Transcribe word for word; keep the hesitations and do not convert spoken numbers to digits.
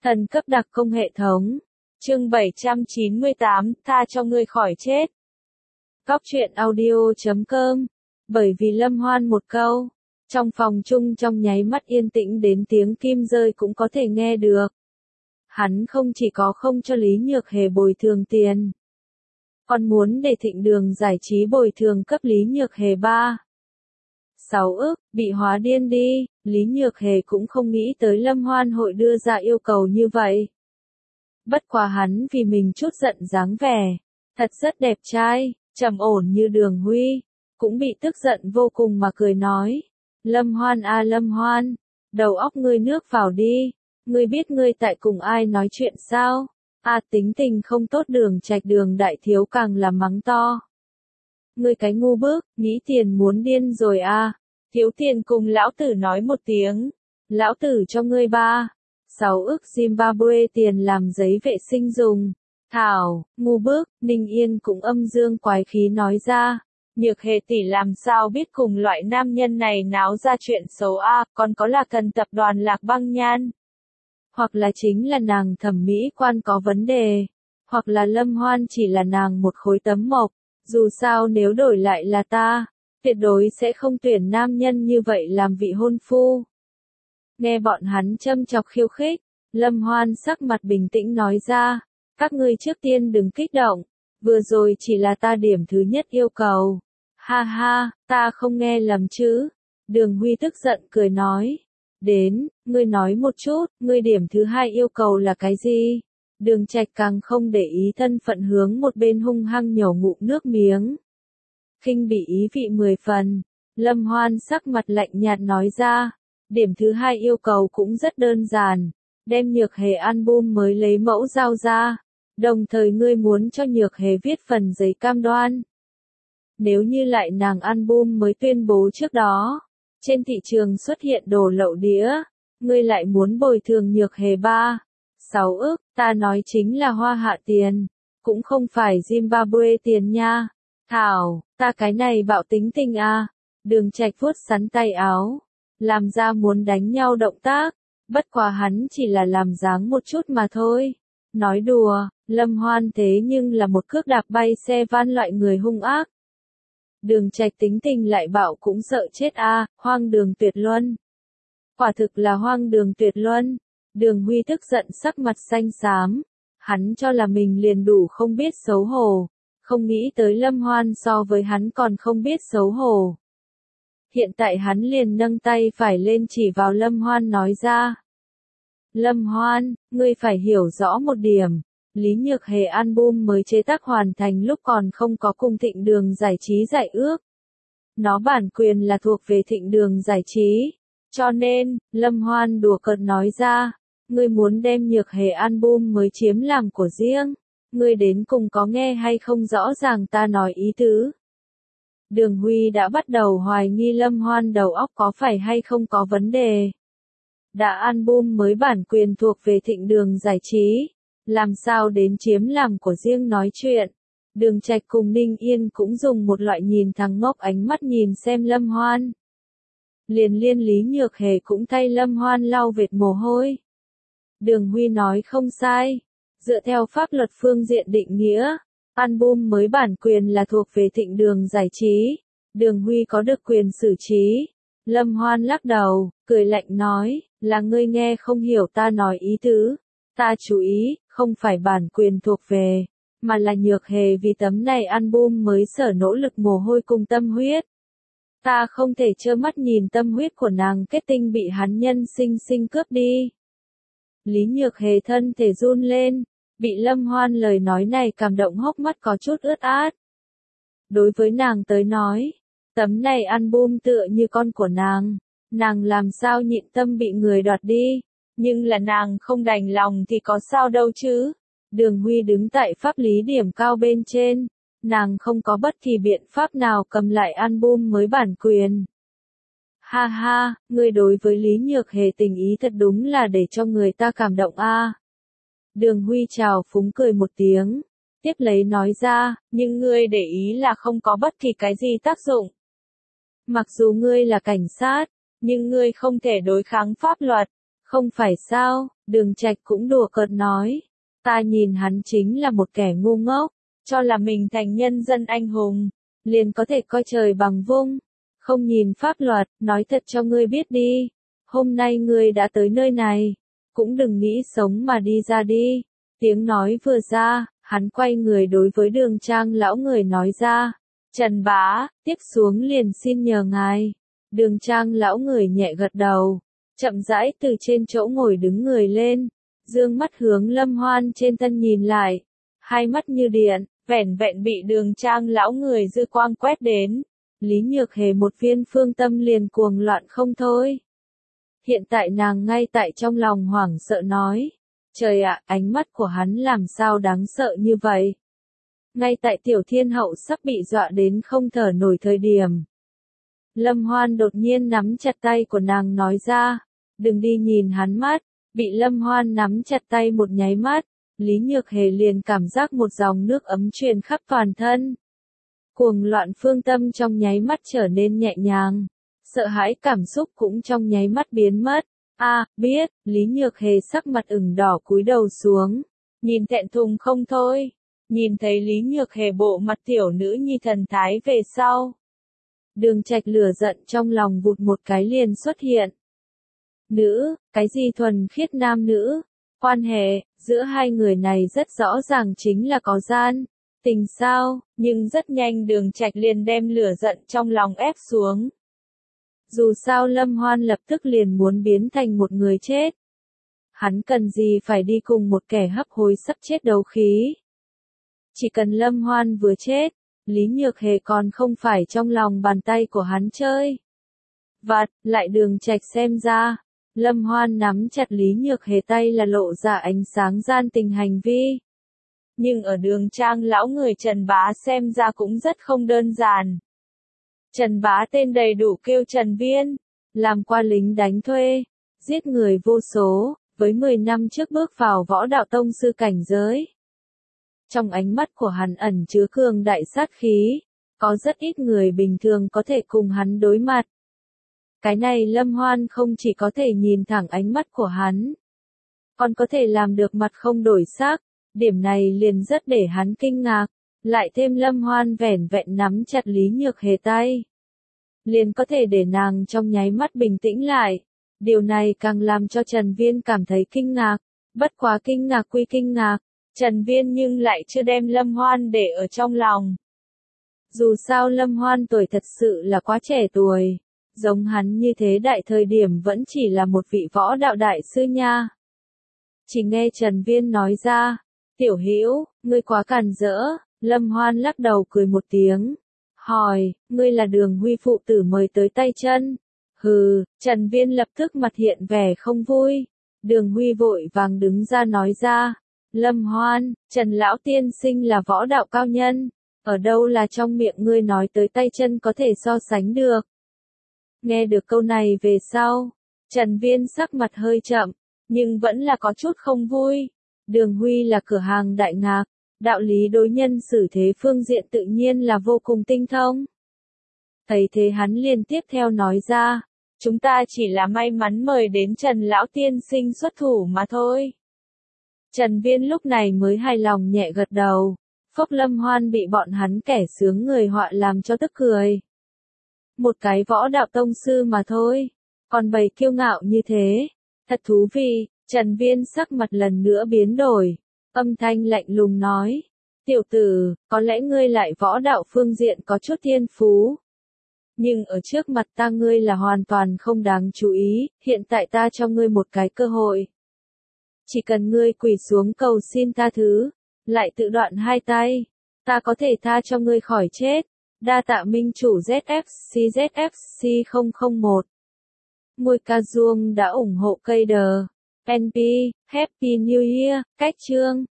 Thần cấp đặc công hệ thống. Chương bảy trăm chín mươi tám, tha cho ngươi khỏi chết. Cóc truyện audio chấm com. Bởi vì Lâm Hoan một câu, trong phòng chung trong nháy mắt yên tĩnh đến tiếng kim rơi cũng có thể nghe được. Hắn không chỉ có không cho Lý Nhược Hề bồi thường tiền, còn muốn để Thịnh Đường Giải Trí bồi thường cấp Lý Nhược Hề ba sáu ức, bị hóa điên đi. Lý Nhược Hề cũng không nghĩ tới Lâm Hoan hội đưa ra yêu cầu như vậy. Bất quá hắn vì mình chút giận dáng vẻ, thật rất đẹp trai, trầm ổn như Đường Huy, cũng bị tức giận vô cùng mà cười nói. Lâm Hoan à Lâm Hoan, đầu óc ngươi nước vào đi, ngươi biết ngươi tại cùng ai nói chuyện sao? À tính tình không tốt Đường Trạch Đường đại thiếu càng là mắng to. Ngươi cái ngu bức, nghĩ tiền muốn điên rồi à, thiếu tiền cùng lão tử nói một tiếng, lão tử cho ngươi ba sáu ức Zimbabwe tiền làm giấy vệ sinh dùng. Thảo, ngu bức, Ninh Yên cũng âm dương quái khí nói ra. Nhược Hề tỷ làm sao biết cùng loại nam nhân này náo ra chuyện xấu a, à, còn có là cần tập đoàn Lạc Băng Nhan. Hoặc là chính là nàng thẩm mỹ quan có vấn đề, hoặc là Lâm Hoan chỉ là nàng một khối tấm mộc, dù sao nếu đổi lại là ta, tuyệt đối sẽ không tuyển nam nhân như vậy làm vị hôn phu. Nghe bọn hắn châm chọc khiêu khích, Lâm Hoan sắc mặt bình tĩnh nói ra, các ngươi trước tiên đừng kích động, vừa rồi chỉ là ta điểm thứ nhất yêu cầu. Ha ha, ta không nghe lầm chứ? Đường Huy tức giận cười nói. Đến, ngươi nói một chút, ngươi điểm thứ hai yêu cầu là cái gì? Đường Trạch càng không để ý thân phận hướng một bên hung hăng nhổ ngụm nước miếng. Khinh bị ý vị mười phần, Lâm Hoan sắc mặt lạnh nhạt nói ra, điểm thứ hai yêu cầu cũng rất đơn giản, đem Nhược Hề album mới lấy mẫu giao ra, đồng thời ngươi muốn cho Nhược Hề viết phần giấy cam đoan. Nếu như lại nàng album mới tuyên bố trước đó, trên thị trường xuất hiện đồ lậu đĩa, ngươi lại muốn bồi thường Nhược Hề ba sáu ức, ta nói chính là hoa hạ tiền, cũng không phải Zimbabwe tiền nha. Thảo, ta cái này bạo tính tình à. Đường Trạch vuốt sắn tay áo, làm ra muốn đánh nhau động tác, bất quá hắn chỉ là làm dáng một chút mà thôi. Nói đùa, Lâm Hoan thế nhưng là một cước đạp bay xe van loại người hung ác. Đường Trạch tính tình lại bạo cũng sợ chết a, à, hoang đường tuyệt luân. Quả thực là hoang đường tuyệt luân. Đường Huy tức giận sắc mặt xanh xám, hắn cho là mình liền đủ không biết xấu hổ, không nghĩ tới Lâm Hoan so với hắn còn không biết xấu hổ. Hiện tại hắn liền nâng tay phải lên chỉ vào Lâm Hoan nói ra. Lâm Hoan, ngươi phải hiểu rõ một điểm, Lý Nhược Hề album mới chế tác hoàn thành lúc còn không có cùng Thịnh Đường Giải Trí giải ước. Nó bản quyền là thuộc về Thịnh Đường Giải Trí, cho nên, Lâm Hoan đùa cợt nói ra, ngươi muốn đem Nhược Hề album mới chiếm làm của riêng, ngươi đến cùng có nghe hay không rõ ràng ta nói ý tứ. Đường Huy đã bắt đầu hoài nghi Lâm Hoan đầu óc có phải hay không có vấn đề. Đã album mới bản quyền thuộc về Thịnh Đường Giải Trí, làm sao đến chiếm làm của riêng nói chuyện. Đường Trạch cùng Ninh Yên cũng dùng một loại nhìn thằng ngốc ánh mắt nhìn xem Lâm Hoan. Liền liên Lý Nhược Hề cũng thay Lâm Hoan lau vệt mồ hôi. Đường Huy nói không sai, dựa theo pháp luật phương diện định nghĩa, album mới bản quyền là thuộc về Thịnh Đường Giải Trí, Đường Huy có được quyền xử trí. Lâm Hoan lắc đầu, cười lạnh nói, là ngươi nghe không hiểu ta nói ý tứ, ta chú ý, không phải bản quyền thuộc về, mà là Nhược Hề vì tấm này album mới sở nỗ lực mồ hôi cùng tâm huyết. Ta không thể trơ mắt nhìn tâm huyết của nàng kết tinh bị hắn nhân sinh sinh cướp đi. Lý Nhược Hề thân thể run lên, bị Lâm Hoan lời nói này cảm động hốc mắt có chút ướt át. Đối với nàng tới nói, tấm này album tựa như con của nàng, nàng làm sao nhịn tâm bị người đoạt đi, nhưng là nàng không đành lòng thì có sao đâu chứ. Đường Huy đứng tại pháp lý điểm cao bên trên, nàng không có bất kỳ biện pháp nào cầm lại album mới bản quyền. Ha ha, ngươi đối với Lý Nhược Hề tình ý thật đúng là để cho người ta cảm động a. À. Đường Huy chào phúng cười một tiếng, tiếp lấy nói ra, nhưng ngươi để ý là không có bất kỳ cái gì tác dụng. Mặc dù ngươi là cảnh sát, nhưng ngươi không thể đối kháng pháp luật, Không phải sao, Đường Trạch cũng đùa cợt nói. Ta nhìn hắn chính là một kẻ ngu ngốc, cho là mình thành nhân dân anh hùng, liền có thể coi trời bằng vung, không nhìn pháp luật, nói thật cho ngươi biết đi. Hôm nay ngươi đã tới nơi này, cũng đừng nghĩ sống mà đi ra đi. Tiếng nói vừa ra, hắn quay người đối với Đường Trang lão người nói ra. Trần bá, tiếp xuống liền xin nhờ ngài. Đường Trang lão người nhẹ gật đầu, chậm rãi từ trên chỗ ngồi đứng người lên, dương mắt hướng Lâm Hoan trên thân nhìn lại, hai mắt như điện, vẻn vẹn bị Đường Trang lão người dư quang quét đến. Lý Nhược Hề một viên phương tâm liền cuồng loạn không thôi. Hiện tại nàng ngay tại trong lòng hoảng sợ nói, trời ạ, ánh mắt của hắn làm sao đáng sợ như vậy. Ngay tại Tiểu Thiên Hậu sắp bị dọa đến không thở nổi thời điểm. Lâm Hoan đột nhiên nắm chặt tay của nàng nói ra, đừng đi nhìn hắn mắt. Bị Lâm Hoan nắm chặt tay một nháy mắt, Lý Nhược Hề liền cảm giác một dòng nước ấm truyền khắp toàn thân. Cuồng loạn phương tâm trong nháy mắt trở nên nhẹ nhàng, sợ hãi cảm xúc cũng trong nháy mắt biến mất. A, à, biết, Lý Nhược Hề sắc mặt ửng đỏ cúi đầu xuống, nhìn thẹn thùng không thôi, nhìn thấy Lý Nhược Hề bộ mặt tiểu nữ nhi thần thái về sau. Đường Trạch lửa giận trong lòng vụt một cái liền xuất hiện. Nữ, cái gì thuần khiết nam nữ, quan hệ giữa hai người này rất rõ ràng chính là có gian tình sao, nhưng rất nhanh Đường Trạch liền đem lửa giận trong lòng ép xuống. Dù sao Lâm Hoan lập tức liền muốn biến thành một người chết. Hắn cần gì phải đi cùng một kẻ hấp hối sắp chết đấu khí. Chỉ cần Lâm Hoan vừa chết, Lý Nhược Hề còn không phải trong lòng bàn tay của hắn chơi. Vạt, lại Đường Trạch xem ra, Lâm Hoan nắm chặt Lý Nhược Hề tay là lộ ra ánh sáng gian tình hành vi. Nhưng ở Đường Trang lão người Trần Bá xem ra cũng rất không đơn giản. Trần Bá tên đầy đủ kêu Trần Viên, làm qua lính đánh thuê, giết người vô số, với mười năm trước bước vào võ đạo tông sư cảnh giới. Trong ánh mắt của hắn ẩn chứa cường đại sát khí, có rất ít người bình thường có thể cùng hắn đối mặt. Cái này Lâm Hoan không chỉ có thể nhìn thẳng ánh mắt của hắn, còn có thể làm được mặt không đổi sắc, điểm này liền rất để hắn kinh ngạc. Lại thêm Lâm Hoan vẻn vẹn nắm chặt Lý Nhược Hề tay, liền có thể để nàng trong nháy mắt bình tĩnh lại. Điều này càng làm cho Trần Viên cảm thấy kinh ngạc, bất quá kinh ngạc quy kinh ngạc, Trần Viên nhưng lại chưa đem Lâm Hoan để ở trong lòng. Dù sao Lâm Hoan tuổi thật sự là quá trẻ tuổi, giống hắn như thế đại thời điểm vẫn chỉ là một vị võ đạo đại sư nha. Chỉ nghe Trần Viên nói ra, tiểu hữu, ngươi quá càn rỡ. Lâm Hoan lắc đầu cười một tiếng, hỏi, ngươi là Đường Huy phụ tử mời tới tay chân. Hừ, Trần Viên lập tức mặt hiện vẻ không vui. Đường Huy vội vàng đứng ra nói ra, Lâm Hoan, Trần Lão Tiên Sinh là võ đạo cao nhân, ở đâu là trong miệng ngươi nói tới tay chân có thể so sánh được. Nghe được câu này về sau, Trần Viên sắc mặt hơi chậm, nhưng vẫn là có chút không vui. Đường Huy là cửa hàng đại ngạc, đạo lý đối nhân xử thế phương diện tự nhiên là vô cùng tinh thông. Thấy thế hắn liền tiếp theo nói ra, chúng ta chỉ là may mắn mời đến Trần Lão Tiên Sinh xuất thủ mà thôi. Trần Viên lúc này mới hài lòng nhẹ gật đầu, Phốc Lâm Hoan bị bọn hắn kẻ sướng người họa làm cho tức cười. Một cái võ đạo tông sư mà thôi, còn bày kiêu ngạo như thế, thật thú vị. Trần Viên sắc mặt lần nữa biến đổi, âm thanh lạnh lùng nói, tiểu tử, có lẽ ngươi lại võ đạo phương diện có chút thiên phú. Nhưng ở trước mặt ta ngươi là hoàn toàn không đáng chú ý, hiện tại ta cho ngươi một cái cơ hội. Chỉ cần ngươi quỳ xuống cầu xin tha thứ, lại tự đoạn hai tay, ta có thể tha cho ngươi khỏi chết. Đa tạ minh chủ Z F C Z F C không không một. Ngôi ca duông đã ủng hộ cây đờ. en pê, Happy New Year, cách chương.